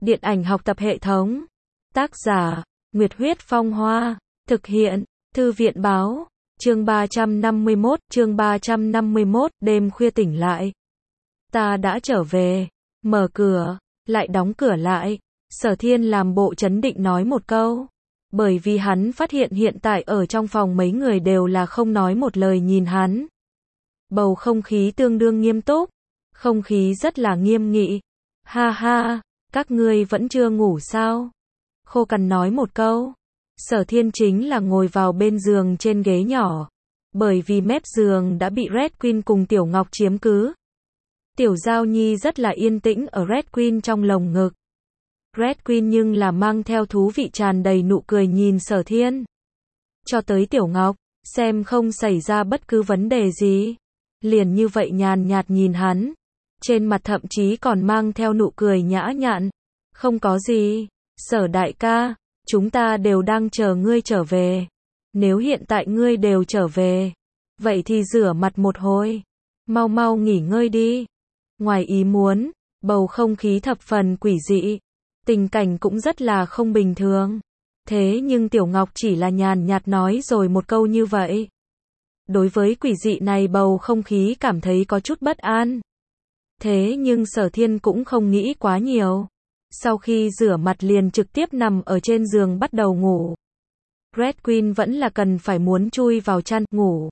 Điện ảnh học tập hệ thống. Tác giả, Nguyệt Huyết Phong Hoa. Thực hiện, Thư viện Báo. Chương 351, đêm khuya tỉnh lại. Ta đã trở về. Mở cửa, lại đóng cửa lại. Sở Thiên làm bộ trấn định nói một câu. Bởi vì hắn phát hiện hiện tại ở trong phòng mấy người đều là không nói một lời nhìn hắn. Bầu không khí tương đương nghiêm túc. Không khí rất là nghiêm nghị. Ha ha, các ngươi vẫn chưa ngủ sao? Khô Cằn nói một câu. Sở Thiên chính là ngồi vào bên giường trên ghế nhỏ. Bởi vì mép giường đã bị Red Queen cùng Tiểu Ngọc chiếm cứ. Tiểu Giao Nhi rất là yên tĩnh ở Red Queen trong lồng ngực. Red Queen nhưng là mang theo thú vị tràn đầy nụ cười nhìn Sở Thiên. Cho tới Tiểu Ngọc, xem không xảy ra bất cứ vấn đề gì. Liền như vậy nhàn nhạt nhìn hắn. Trên mặt thậm chí còn mang theo nụ cười nhã nhặn. Không có gì. Sở đại ca, chúng ta đều đang chờ ngươi trở về. Nếu hiện tại ngươi đều trở về, vậy thì rửa mặt một hồi. Mau mau nghỉ ngơi đi. Ngoài ý muốn, bầu không khí thập phần quỷ dị. Tình cảnh cũng rất là không bình thường. Thế nhưng Tiểu Ngọc chỉ là nhàn nhạt nói rồi một câu như vậy. Đối với quỷ dị này bầu không khí cảm thấy có chút bất an. Thế nhưng Sở Thiên cũng không nghĩ quá nhiều. Sau khi rửa mặt liền trực tiếp nằm ở trên giường bắt đầu ngủ. Red Queen vẫn là cần phải muốn chui vào chăn ngủ.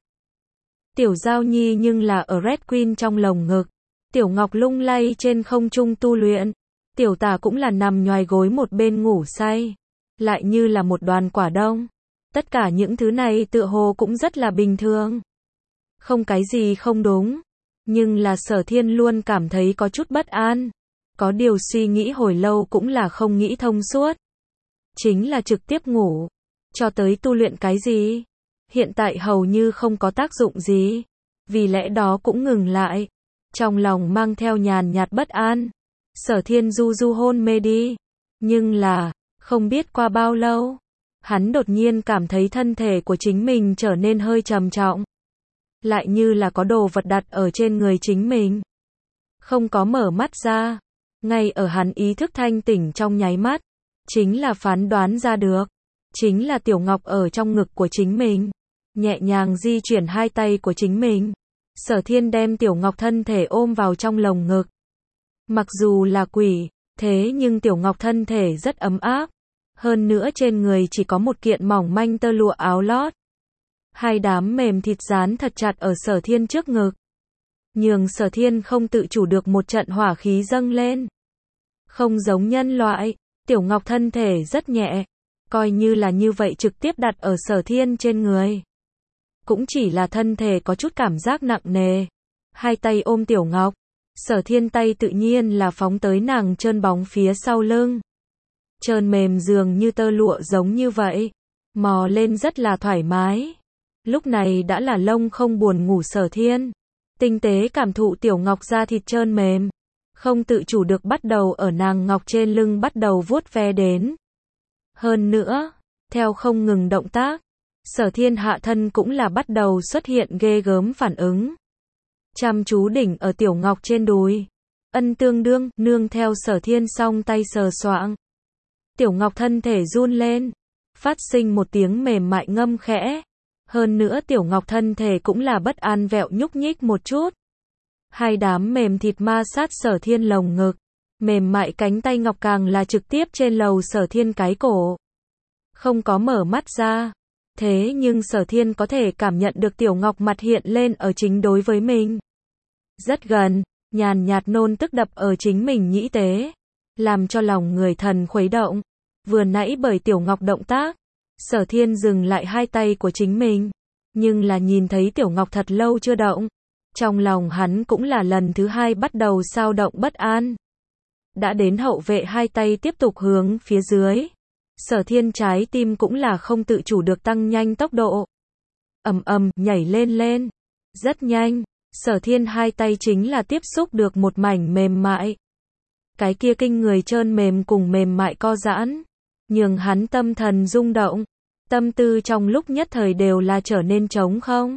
Tiểu Giao Nhi nhưng là ở Red Queen trong lồng ngực. Tiểu Ngọc lung lay trên không trung tu luyện. Tiểu Tả cũng là nằm nhoài gối một bên ngủ say. Lại như là một đoàn quả đông. Tất cả những thứ này tựa hồ cũng rất là bình thường. Không cái gì không đúng. Nhưng là Sở Thiên luôn cảm thấy có chút bất an. Có điều suy nghĩ hồi lâu cũng là không nghĩ thông suốt. Chính là trực tiếp ngủ. Cho tới tu luyện cái gì? Hiện tại hầu như không có tác dụng gì. Vì lẽ đó cũng ngừng lại. Trong lòng mang theo nhàn nhạt bất an. Sở Thiên du du hôn mê đi. Nhưng là, không biết qua bao lâu, hắn đột nhiên cảm thấy thân thể của chính mình trở nên hơi trầm trọng. Lại như là có đồ vật đặt ở trên người chính mình. Không có mở mắt ra. Ngay ở hắn ý thức thanh tỉnh trong nháy mắt. Chính là phán đoán ra được. Chính là Tiểu Ngọc ở trong ngực của chính mình. Nhẹ nhàng di chuyển hai tay của chính mình. Sở Thiên đem Tiểu Ngọc thân thể ôm vào trong lồng ngực. Mặc dù là quỷ, thế nhưng Tiểu Ngọc thân thể rất ấm áp. Hơn nữa trên người chỉ có một kiện mỏng manh tơ lụa áo lót. Hai đám mềm thịt dán thật chặt ở Sở Thiên trước ngực. Nhường Sở Thiên không tự chủ được một trận hỏa khí dâng lên. Không giống nhân loại, Tiểu Ngọc thân thể rất nhẹ. Coi như là như vậy trực tiếp đặt ở Sở Thiên trên người. Cũng chỉ là thân thể có chút cảm giác nặng nề. Hai tay ôm Tiểu Ngọc. Sở Thiên tay tự nhiên là phóng tới nàng trơn bóng phía sau lưng. Trơn mềm dường như tơ lụa giống như vậy. Mò lên rất là thoải mái. Lúc này đã là lông không buồn ngủ Sở Thiên. Tinh tế cảm thụ Tiểu Ngọc da thịt trơn mềm. Không tự chủ được bắt đầu ở nàng ngọc trên lưng bắt đầu vuốt ve đến. Hơn nữa, theo không ngừng động tác, Sở Thiên hạ thân cũng là bắt đầu xuất hiện ghê gớm phản ứng. Chăm chú đỉnh ở Tiểu Ngọc trên đùi. Ân tương đương, nương theo Sở Thiên song tay sờ soạng. Tiểu Ngọc thân thể run lên. Phát sinh một tiếng mềm mại ngâm khẽ. Hơn nữa Tiểu Ngọc thân thể cũng là bất an vẹo nhúc nhích một chút. Hai đám mềm thịt ma sát Sở Thiên lồng ngực. Mềm mại cánh tay Ngọc càng là trực tiếp trên lầu Sở Thiên cái cổ. Không có mở mắt ra. Thế nhưng Sở Thiên có thể cảm nhận được Tiểu Ngọc mặt hiện lên ở chính đối với mình. Rất gần, nhàn nhạt nôn tức đập ở chính mình nhĩ tế. Làm cho lòng người thần khuấy động. Vừa nãy bởi Tiểu Ngọc động tác, Sở Thiên dừng lại hai tay của chính mình. Nhưng là nhìn thấy Tiểu Ngọc thật lâu chưa động. Trong lòng hắn cũng là lần thứ hai bắt đầu xao động bất an. Đã đến hậu vệ hai tay tiếp tục hướng phía dưới. Sở Thiên trái tim cũng là không tự chủ được tăng nhanh tốc độ. Ầm ầm, nhảy lên lên. Rất nhanh, Sở Thiên hai tay chính là tiếp xúc được một mảnh mềm mại. Cái kia kinh người trơn mềm cùng mềm mại co giãn. Nhường hắn tâm thần rung động. Tâm tư trong lúc nhất thời đều là trở nên trống không.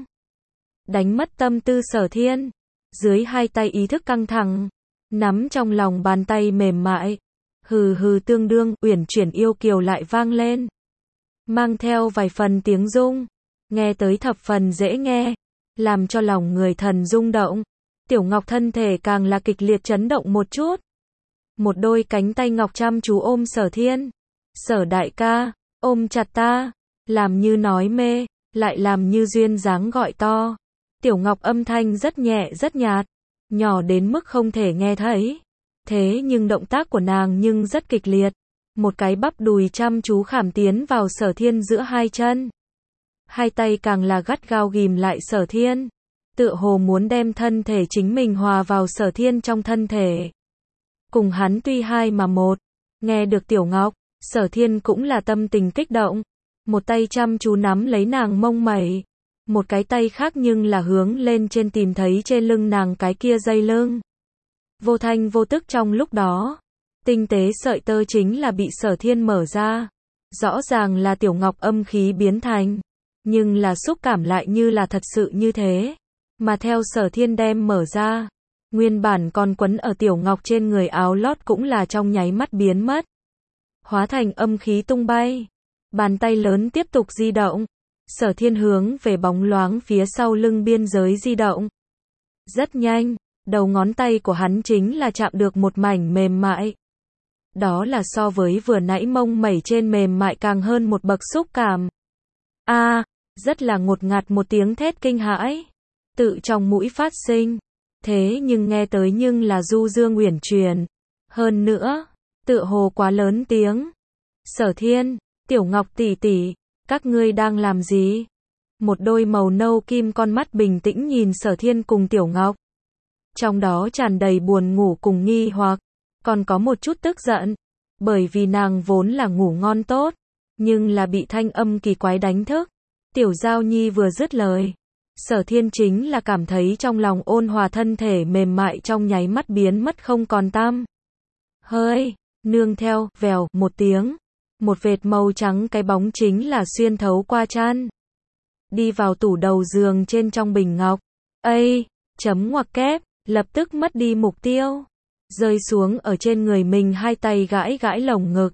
Đánh mất tâm tư Sở Thiên. Dưới hai tay ý thức căng thẳng. Nắm trong lòng bàn tay mềm mại. Hừ hừ tương đương, uyển chuyển yêu kiều lại vang lên. Mang theo vài phần tiếng rung, nghe tới thập phần dễ nghe, làm cho lòng người thần rung động. Tiểu Ngọc thân thể càng là kịch liệt chấn động một chút. Một đôi cánh tay ngọc chăm chú ôm Sở Thiên. Sở đại ca, ôm chặt ta, làm như nói mê, lại làm như duyên dáng gọi to. Tiểu Ngọc âm thanh rất nhẹ rất nhạt, nhỏ đến mức không thể nghe thấy. Thế nhưng động tác của nàng nhưng rất kịch liệt. Một cái bắp đùi chăm chú khảm tiến vào Sở Thiên giữa hai chân. Hai tay càng là gắt gao ghìm lại Sở Thiên. Tựa hồ muốn đem thân thể chính mình hòa vào Sở Thiên trong thân thể. Cùng hắn tuy hai mà một. Nghe được Tiểu Ngọc, Sở Thiên cũng là tâm tình kích động. Một tay chăm chú nắm lấy nàng mông mẩy. Một cái tay khác nhưng là hướng lên trên tìm thấy trên lưng nàng cái kia dây lưng. Vô thanh vô tức trong lúc đó, tinh tế sợi tơ chính là bị Sở Thiên mở ra. Rõ ràng là Tiểu Ngọc âm khí biến thành, nhưng là xúc cảm lại như là thật sự như thế. Mà theo Sở Thiên đem mở ra, nguyên bản còn quấn ở Tiểu Ngọc trên người áo lót cũng là trong nháy mắt biến mất. Hóa thành âm khí tung bay. Bàn tay lớn tiếp tục di động. Sở Thiên hướng về bóng loáng phía sau lưng biên giới di động. Rất nhanh, đầu ngón tay của hắn chính là chạm được một mảnh mềm mại. Đó là so với vừa nãy mông mẩy trên mềm mại càng hơn một bậc xúc cảm. Rất là ngột ngạt một tiếng thét kinh hãi. Tự trong mũi phát sinh. Thế nhưng nghe tới nhưng là du dương uyển chuyển. Hơn nữa, tựa hồ quá lớn tiếng. Sở Thiên, Tiểu Ngọc tỷ tỷ, các ngươi đang làm gì? Một đôi màu nâu kim con mắt bình tĩnh nhìn Sở Thiên cùng Tiểu Ngọc. Trong đó tràn đầy buồn ngủ cùng nghi hoặc, còn có một chút tức giận. Bởi vì nàng vốn là ngủ ngon tốt, nhưng là bị thanh âm kỳ quái đánh thức. Tiểu Giao Nhi vừa dứt lời, Sở Thiên chính là cảm thấy trong lòng ôn hòa thân thể mềm mại trong nháy mắt biến mất không còn tăm hơi, nương theo, vèo, một tiếng. Một vệt màu trắng cái bóng chính là xuyên thấu qua chăn. Đi vào tủ đầu giường trên trong bình ngọc. Chấm ngoặc kép, lập tức mất đi mục tiêu. Rơi xuống ở trên người mình hai tay gãi gãi lồng ngực.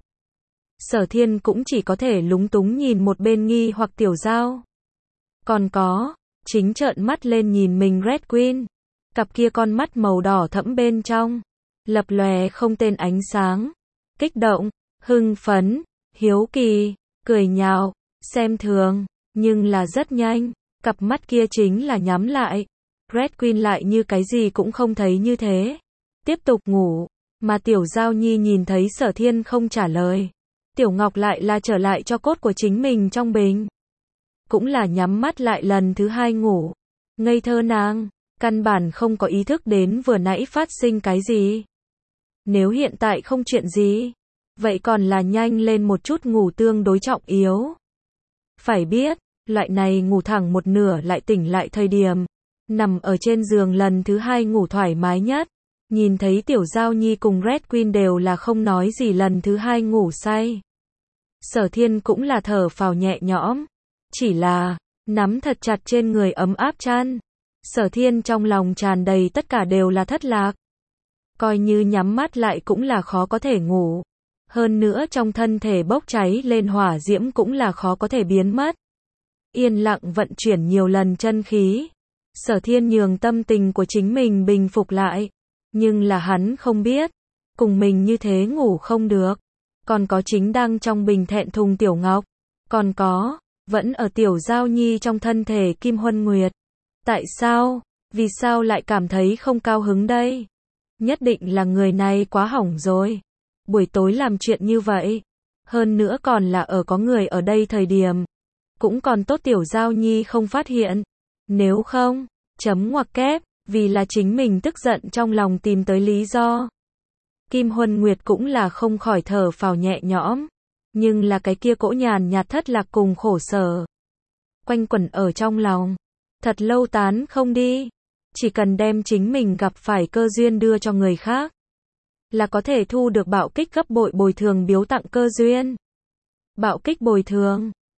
Sở Thiên cũng chỉ có thể lúng túng nhìn một bên nghi hoặc Tiểu Giao. Còn có, chính trợn mắt lên nhìn mình Red Queen. Cặp kia con mắt màu đỏ thẫm bên trong. Lập lòe không tên ánh sáng. Kích động, hưng phấn, hiếu kỳ, cười nhạo, xem thường. Nhưng là rất nhanh, cặp mắt kia chính là nhắm lại. Red Queen lại như cái gì cũng không thấy như thế. Tiếp tục ngủ, mà Tiểu Giao Nhi nhìn thấy Sở Thiên không trả lời. Tiểu Ngọc lại là trở lại cho cốt của chính mình trong bình. Cũng là nhắm mắt lại lần thứ hai ngủ. Ngây thơ nàng, căn bản không có ý thức đến vừa nãy phát sinh cái gì. Nếu hiện tại không chuyện gì, vậy còn là nhanh lên một chút ngủ tương đối trọng yếu. Phải biết, loại này ngủ thẳng một nửa lại tỉnh lại thời điểm, nằm ở trên giường lần thứ hai ngủ thoải mái nhất. Nhìn thấy Tiểu Giao Nhi cùng Red Queen đều là không nói gì lần thứ hai ngủ say. Sở Thiên cũng là thở phào nhẹ nhõm. Chỉ là, nắm thật chặt trên người ấm áp chăn. Sở Thiên trong lòng tràn đầy tất cả đều là thất lạc. Coi như nhắm mắt lại cũng là khó có thể ngủ. Hơn nữa trong thân thể bốc cháy lên hỏa diễm cũng là khó có thể biến mất. Yên lặng vận chuyển nhiều lần chân khí. Sở Thiên nhường tâm tình của chính mình bình phục lại. Nhưng là hắn không biết, cùng mình như thế ngủ không được. Còn có chính đang trong bình thẹn thùng Tiểu Ngọc. Còn có, vẫn ở Tiểu Giao Nhi trong thân thể Kim Huân Nguyệt. Tại sao? Vì sao lại cảm thấy không cao hứng đây? Nhất định là người này quá hỏng rồi. Buổi tối làm chuyện như vậy. Hơn nữa còn là ở có người ở đây thời điểm. Cũng còn tốt Tiểu Giao Nhi không phát hiện. Nếu không, chấm ngoặc kép. Vì là chính mình tức giận trong lòng tìm tới lý do. Kim Huân Nguyệt cũng là không khỏi thở phào nhẹ nhõm. Nhưng là cái kia cỗ nhàn nhạt thất lạc cùng khổ sở. Quanh quẩn ở trong lòng. Thật lâu tán không đi. Chỉ cần đem chính mình gặp phải cơ duyên đưa cho người khác. Là có thể thu được bạo kích gấp bội bồi thường biếu tặng cơ duyên. Bạo kích bồi thường.